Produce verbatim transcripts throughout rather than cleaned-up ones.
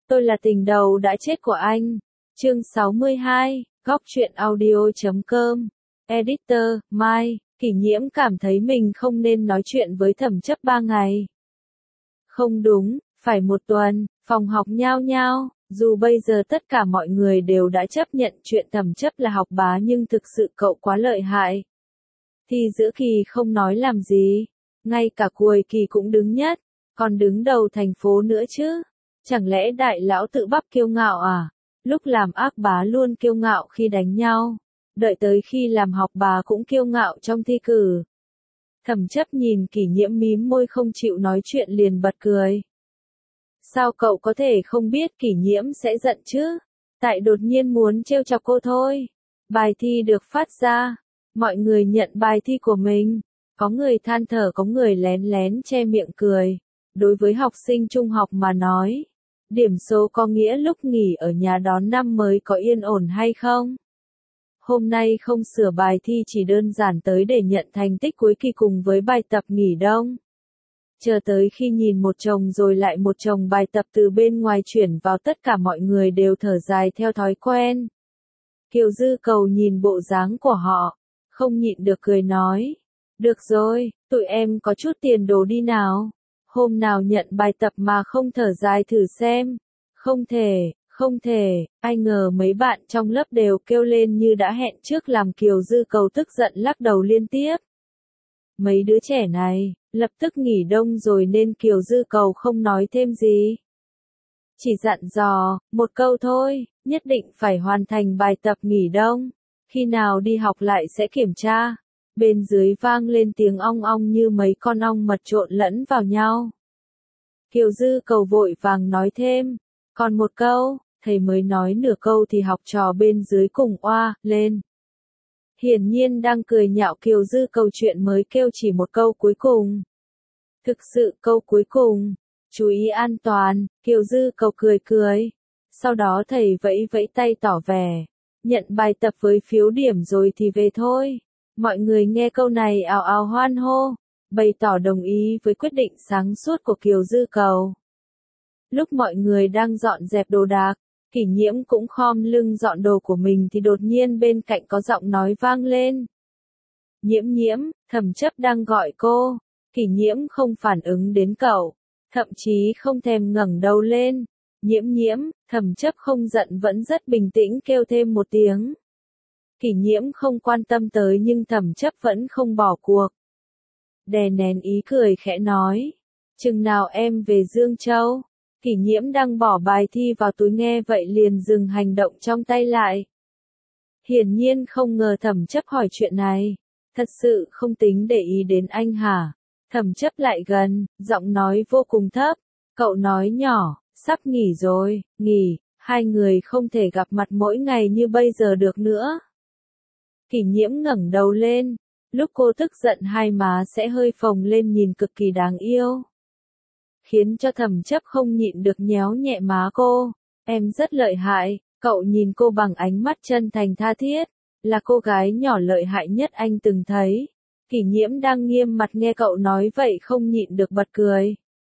Tôi là tình đầu đã chết của anh. Chương sáu mươi hai, góc truyện audio chấm com. Editor, Mai, Kỷ Nhiễm cảm thấy mình không nên nói chuyện với Thẩm Chấp ba ngày. Không đúng, phải một tuần, phòng học nhao nhao, dù bây giờ tất cả mọi người đều đã chấp nhận chuyện Thẩm Chấp là học bá nhưng thực sự cậu quá lợi hại. Thì giữa kỳ không nói làm gì, ngay cả cuối kỳ cũng đứng nhất, còn đứng đầu thành phố nữa chứ. Chẳng lẽ đại lão tự bắp kiêu ngạo à? Lúc làm ác bá luôn kiêu ngạo khi đánh nhau, đợi tới khi làm học bá cũng kiêu ngạo trong thi cử. Thẩm Chấp nhìn Kỷ Nhiễm mím môi không chịu nói chuyện liền bật cười. Sao cậu có thể không biết Kỷ Nhiễm sẽ giận chứ? Tại đột nhiên muốn trêu chọc cô thôi. Bài thi được phát ra, mọi người nhận bài thi của mình. Có người than thở, có người lén lén che miệng cười. Đối với học sinh trung học mà nói, điểm số có nghĩa lúc nghỉ ở nhà đón năm mới có yên ổn hay không? Hôm nay không sửa bài thi chỉ đơn giản tới để nhận thành tích cuối kỳ cùng với bài tập nghỉ đông. Chờ tới khi nhìn một chồng rồi lại một chồng bài tập từ bên ngoài chuyển vào, tất cả mọi người đều thở dài theo thói quen. Kiều Dư Cầu nhìn bộ dáng của họ, không nhịn được cười nói. Được rồi, tụi em có chút tiền đồ đi nào. Hôm nào nhận bài tập mà không thở dài thử xem. Không thể, không thể, ai ngờ mấy bạn trong lớp đều kêu lên như đã hẹn trước làm Kiều Dư Cầu tức giận lắc đầu liên tiếp. Mấy đứa trẻ này, lập tức nghỉ đông rồi nên Kiều Dư Cầu không nói thêm gì. Chỉ dặn dò, một câu thôi, nhất định phải hoàn thành bài tập nghỉ đông. Khi nào đi học lại sẽ kiểm tra. Bên dưới vang lên tiếng ong ong như mấy con ong mật trộn lẫn vào nhau. Kiều Dư Cầu vội vàng nói thêm, còn một câu, thầy mới nói nửa câu thì học trò bên dưới cùng oa lên. Hiển nhiên đang cười nhạo Kiều Dư Cầu chuyện mới kêu chỉ một câu cuối cùng. Thực sự câu cuối cùng, chú ý an toàn, Kiều Dư Cầu cười cười. Sau đó thầy vẫy vẫy tay tỏ vẻ, nhận bài tập với phiếu điểm rồi thì về thôi. Mọi người nghe câu này ào ào hoan hô, bày tỏ đồng ý với quyết định sáng suốt của Kiều Dư Cầu. Lúc mọi người đang dọn dẹp đồ đạc, Kỷ Nhiễm cũng khom lưng dọn đồ của mình thì đột nhiên bên cạnh có giọng nói vang lên. Nhiễm Nhiễm, Thẩm Chấp đang gọi cô. Kỷ Nhiễm không phản ứng đến cậu, thậm chí không thèm ngẩng đầu lên. Nhiễm Nhiễm, Thẩm Chấp không giận vẫn rất bình tĩnh kêu thêm một tiếng. Kỷ Nhiễm không quan tâm tới nhưng Thẩm Chấp vẫn không bỏ cuộc. Đè nén ý cười khẽ nói, chừng nào em về Dương Châu? Kỷ Nhiễm đang bỏ bài thi vào túi nghe vậy liền dừng hành động trong tay lại. Hiển nhiên không ngờ Thẩm Chấp hỏi chuyện này, thật sự không tính để ý đến anh hả? Thẩm Chấp lại gần, giọng nói vô cùng thấp, cậu nói nhỏ, sắp nghỉ rồi, nghỉ, hai người không thể gặp mặt mỗi ngày như bây giờ được nữa. Kỷ Nhiễm ngẩng đầu lên, lúc cô tức giận hai má sẽ hơi phồng lên nhìn cực kỳ đáng yêu. Khiến cho Thẩm Chấp không nhịn được nhéo nhẹ má cô, em rất lợi hại, cậu nhìn cô bằng ánh mắt chân thành tha thiết, là cô gái nhỏ lợi hại nhất anh từng thấy. Kỷ Nhiễm đang nghiêm mặt nghe cậu nói vậy không nhịn được bật cười.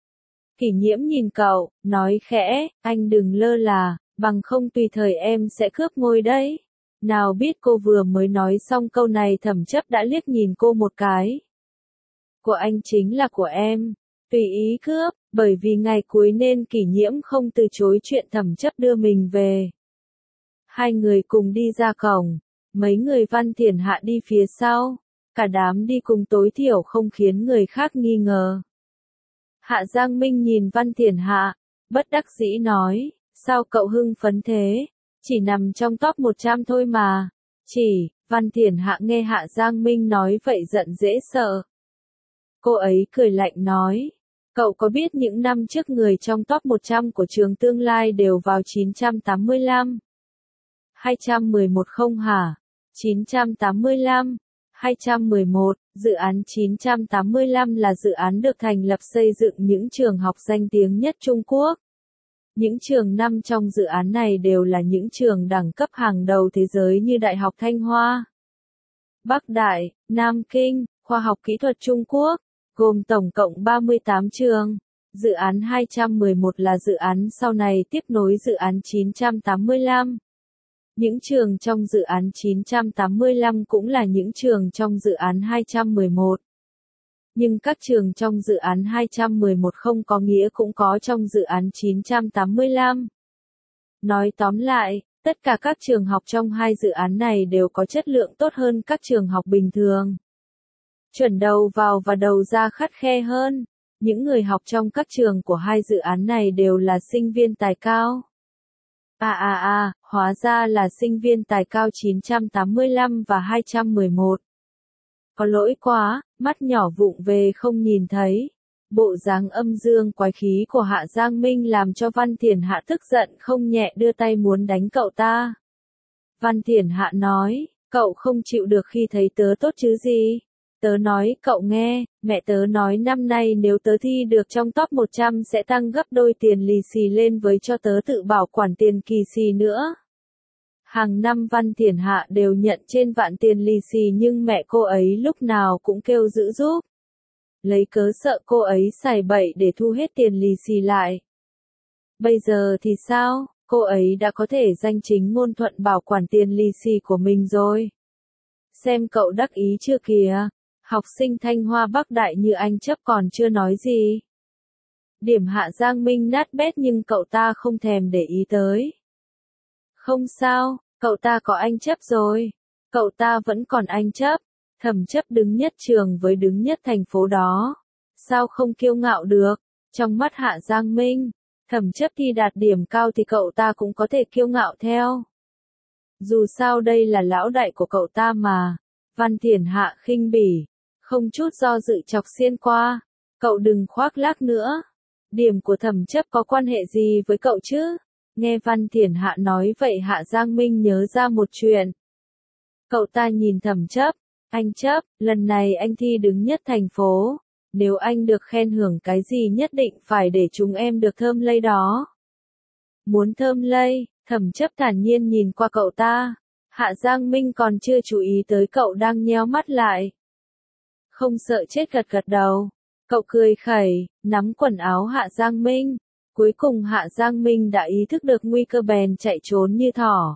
Kỷ Nhiễm nhìn cậu, nói khẽ, anh đừng lơ là, bằng không tùy thời em sẽ cướp ngôi đấy. Nào biết cô vừa mới nói xong câu này Thẩm Chấp đã liếc nhìn cô một cái. Của anh chính là của em, tùy ý cướp, bởi vì ngày cuối nên Kỷ Nhiễm không từ chối chuyện Thẩm Chấp đưa mình về. Hai người cùng đi ra cổng, mấy người Văn Thiển Hạ đi phía sau, cả đám đi cùng tối thiểu không khiến người khác nghi ngờ. Hạ Giang Minh nhìn Văn Thiển Hạ, bất đắc dĩ nói, sao cậu hưng phấn thế? Chỉ nằm trong top một trăm thôi mà. Chỉ, Văn Thiển Hạ nghe Hạ Giang Minh nói vậy giận dễ sợ. Cô ấy cười lạnh nói, cậu có biết những năm trước người trong top một trăm của trường Tương Lai đều vào chín trăm tám mươi lăm, hai trăm mười một không hả? chín trăm tám mươi lăm, hai trăm mười một, dự án chín trăm tám mươi lăm là dự án được thành lập xây dựng những trường học danh tiếng nhất Trung Quốc. Những trường nằm trong dự án này đều là những trường đẳng cấp hàng đầu thế giới như Đại học Thanh Hoa, Bắc Đại, Nam Kinh, Khoa học Kỹ thuật Trung Quốc, gồm tổng cộng ba mươi tám trường. Dự án hai trăm mười một là dự án sau này tiếp nối dự án chín trăm tám mươi lăm. Những trường trong dự án chín trăm tám mươi lăm cũng là những trường trong dự án hai trăm mười một. Nhưng các trường trong dự án hai trăm mười một không có nghĩa cũng có trong dự án chín trăm tám mươi lăm. Nói tóm lại, tất cả các trường học trong hai dự án này đều có chất lượng tốt hơn các trường học bình thường. Chuẩn đầu vào và đầu ra khắt khe hơn. Những người học trong các trường của hai dự án này đều là sinh viên tài cao. À à à, hóa ra là sinh viên tài cao chín trăm tám mươi lăm và hai trăm mười một. Có lỗi quá, mắt nhỏ vụng về không nhìn thấy. Bộ dáng âm dương quái khí của Hạ Giang Minh làm cho Văn Thiển Hạ tức giận không nhẹ, đưa tay muốn đánh cậu ta. Văn Thiển Hạ nói, cậu không chịu được khi thấy tớ tốt chứ gì? Tớ nói cậu nghe, mẹ tớ nói năm nay nếu tớ thi được trong top một trăm sẽ tăng gấp đôi tiền lì xì lên với cho tớ tự bảo quản tiền kỳ xì nữa. Hàng năm Văn Thiển Hạ đều nhận trên vạn tiền lì xì nhưng mẹ cô ấy lúc nào cũng kêu giữ giúp. Lấy cớ sợ cô ấy xài bậy để thu hết tiền lì xì lại. Bây giờ thì sao, cô ấy đã có thể danh chính ngôn thuận bảo quản tiền lì xì của mình rồi. Xem cậu đắc ý chưa kìa. Học sinh Thanh Hoa Bắc Đại như anh chấp còn chưa nói gì. Điểm Hạ Giang Minh nát bét nhưng cậu ta không thèm để ý tới. Không sao, cậu ta có anh chấp rồi. Cậu ta vẫn còn anh chấp. Thẩm chấp đứng nhất trường với đứng nhất thành phố đó. Sao không kiêu ngạo được? Trong mắt Hạ Giang Minh, thẩm chấp thi đạt điểm cao thì cậu ta cũng có thể kiêu ngạo theo. Dù sao đây là lão đại của cậu ta mà. Văn Thiển Hạ khinh bỉ. Không chút do dự chọc xiên qua. Cậu đừng khoác lác nữa. Điểm của thẩm chấp có quan hệ gì với cậu chứ? Nghe Văn Thiển Hạ nói vậy Hạ Giang Minh nhớ ra một chuyện. Cậu ta nhìn thẩm chấp. Anh chấp, lần này anh thi đứng nhất thành phố. Nếu anh được khen hưởng cái gì nhất định phải để chúng em được thơm lây đó. Muốn thơm lây, thẩm chấp thản nhiên nhìn qua cậu ta. Hạ Giang Minh còn chưa chú ý tới cậu đang nheo mắt lại. Không sợ chết gật gật đầu. Cậu cười khẩy, nắm quần áo Hạ Giang Minh. Cuối cùng Hạ Giang Minh đã ý thức được nguy cơ bèn chạy trốn như thỏ.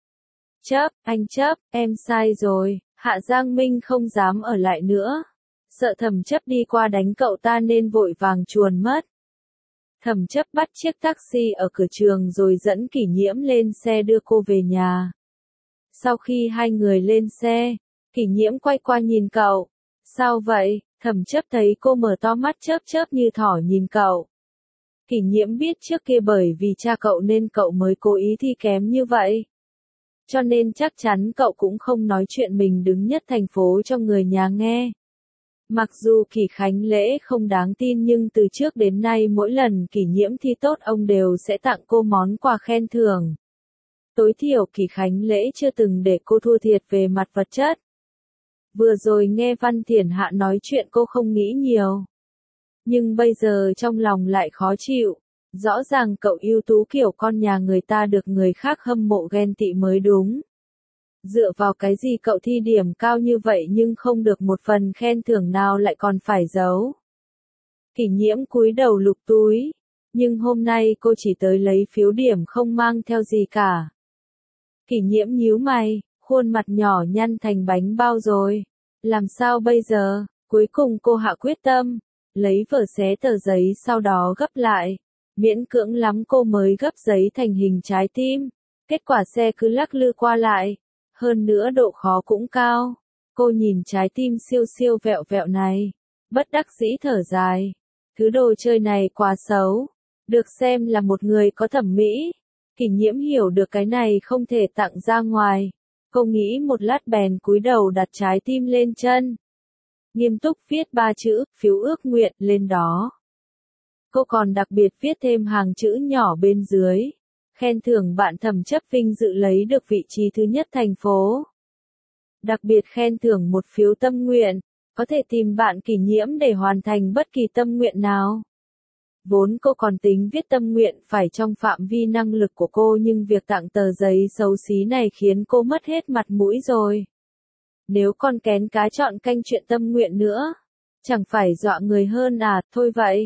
Chấp, anh chấp, em sai rồi. Hạ Giang Minh không dám ở lại nữa. Sợ thẩm chấp đi qua đánh cậu ta nên vội vàng chuồn mất. Thẩm chấp bắt chiếc taxi ở cửa trường rồi dẫn Kỷ Nhiễm lên xe đưa cô về nhà. Sau khi hai người lên xe, Kỷ Nhiễm quay qua nhìn cậu. Sao vậy? Thẩm chấp thấy cô mở to mắt chớp chớp như thỏ nhìn cậu. Kỷ Nhiễm biết trước kia bởi vì cha cậu nên cậu mới cố ý thi kém như vậy. Cho nên chắc chắn cậu cũng không nói chuyện mình đứng nhất thành phố cho người nhà nghe. Mặc dù Kỷ Khánh Lễ không đáng tin nhưng từ trước đến nay mỗi lần Kỷ Nhiễm thi tốt ông đều sẽ tặng cô món quà khen thưởng. Tối thiểu Kỷ Khánh Lễ chưa từng để cô thua thiệt về mặt vật chất. Vừa rồi nghe Văn Thiển Hạ nói chuyện cô không nghĩ nhiều. Nhưng bây giờ trong lòng lại khó chịu. Rõ ràng cậu ưu tú kiểu con nhà người ta được người khác hâm mộ ghen tị mới đúng. Dựa vào cái gì cậu thi điểm cao như vậy nhưng không được một phần khen thưởng nào lại còn phải giấu. Kỷ Nhiễm cúi đầu lục túi. Nhưng hôm nay cô chỉ tới lấy phiếu điểm không mang theo gì cả. Kỷ Nhiễm nhíu mày, khuôn mặt nhỏ nhăn thành bánh bao rồi. Làm sao bây giờ? Cuối cùng cô hạ quyết tâm. Lấy vở xé tờ giấy sau đó gấp lại. Miễn cưỡng lắm cô mới gấp giấy thành hình trái tim. Kết quả xe cứ lắc lư qua lại. Hơn nữa độ khó cũng cao. Cô nhìn trái tim siêu siêu vẹo vẹo này. Bất đắc dĩ thở dài. Thứ đồ chơi này quá xấu. Được xem là một người có thẩm mỹ. Kỷ Nhiễm hiểu được cái này không thể tặng ra ngoài. Cô nghĩ một lát bèn cúi đầu đặt trái tim lên chân. Nghiêm túc viết ba chữ, phiếu ước nguyện, lên đó. Cô còn đặc biệt viết thêm hàng chữ nhỏ bên dưới. Khen thưởng bạn thẩm chấp vinh dự lấy được vị trí thứ nhất thành phố. Đặc biệt khen thưởng một phiếu tâm nguyện. Có thể tìm bạn Kỷ Nhiễm để hoàn thành bất kỳ tâm nguyện nào. Vốn cô còn tính viết tâm nguyện phải trong phạm vi năng lực của cô nhưng việc tặng tờ giấy xấu xí này khiến cô mất hết mặt mũi rồi. Nếu còn kén cá chọn canh chuyện tâm nguyện nữa, chẳng phải dọa người hơn à, thôi vậy.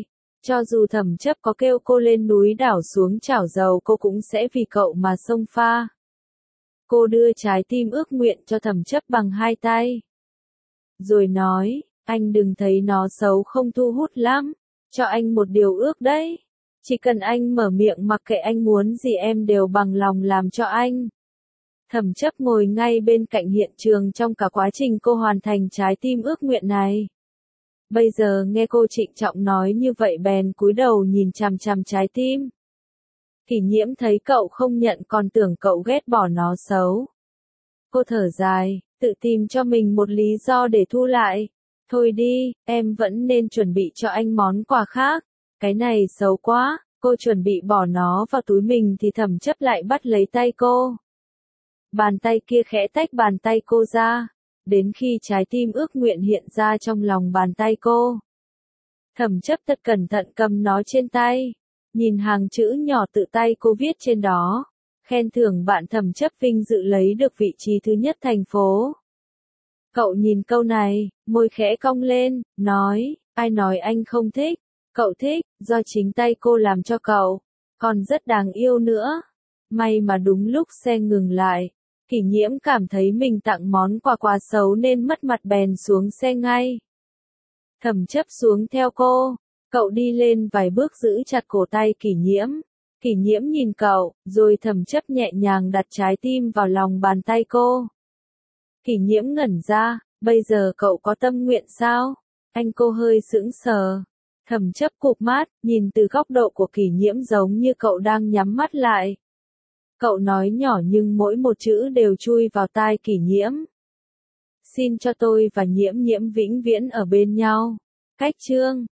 Cho dù Thẩm Chấp có kêu cô lên núi đảo xuống chảo dầu cô cũng sẽ vì cậu mà xông pha. Cô đưa trái tim ước nguyện cho Thẩm Chấp bằng hai tay. Rồi nói, anh đừng thấy nó xấu không thu hút lắm, cho anh một điều ước đấy. Chỉ cần anh mở miệng mặc kệ anh muốn gì em đều bằng lòng làm cho anh. Thẩm Chấp ngồi ngay bên cạnh hiện trường trong cả quá trình cô hoàn thành trái tim ước nguyện này. Bây giờ nghe cô trịnh trọng nói như vậy bèn cúi đầu nhìn chằm chằm trái tim. Kỷ Nhiễm thấy cậu không nhận còn tưởng cậu ghét bỏ nó xấu. Cô thở dài, tự tìm cho mình một lý do để thu lại. Thôi đi, em vẫn nên chuẩn bị cho anh món quà khác. Cái này xấu quá, cô chuẩn bị bỏ nó vào túi mình thì Thẩm Chấp lại bắt lấy tay cô. Bàn tay kia khẽ tách bàn tay cô ra, đến khi trái tim ước nguyện hiện ra trong lòng bàn tay cô. Thẩm Chấp thật cẩn thận cầm nó trên tay, nhìn hàng chữ nhỏ tự tay cô viết trên đó, khen thưởng bạn Thẩm Chấp vinh dự lấy được vị trí thứ nhất thành phố. Cậu nhìn câu này, môi khẽ cong lên, nói, ai nói anh không thích, cậu thích, do chính tay cô làm cho cậu, còn rất đáng yêu nữa. May mà đúng lúc xe ngừng lại, Kỷ Nhiễm cảm thấy mình tặng món quà quá xấu nên mất mặt bèn xuống xe ngay. Thẩm Chấp xuống theo cô, cậu đi lên vài bước giữ chặt cổ tay Kỷ Nhiễm. Kỷ Nhiễm nhìn cậu, rồi Thẩm Chấp nhẹ nhàng đặt trái tim vào lòng bàn tay cô. Kỷ Nhiễm ngẩn ra, bây giờ cậu có tâm nguyện sao? Anh cô hơi sững sờ. Thẩm Chấp cụp mắt, nhìn từ góc độ của Kỷ Nhiễm giống như cậu đang nhắm mắt lại. Cậu nói nhỏ nhưng mỗi một chữ đều chui vào tai Kỷ Nhiễm. Xin cho tôi và Nhiễm Nhiễm vĩnh viễn ở bên nhau. Cách chương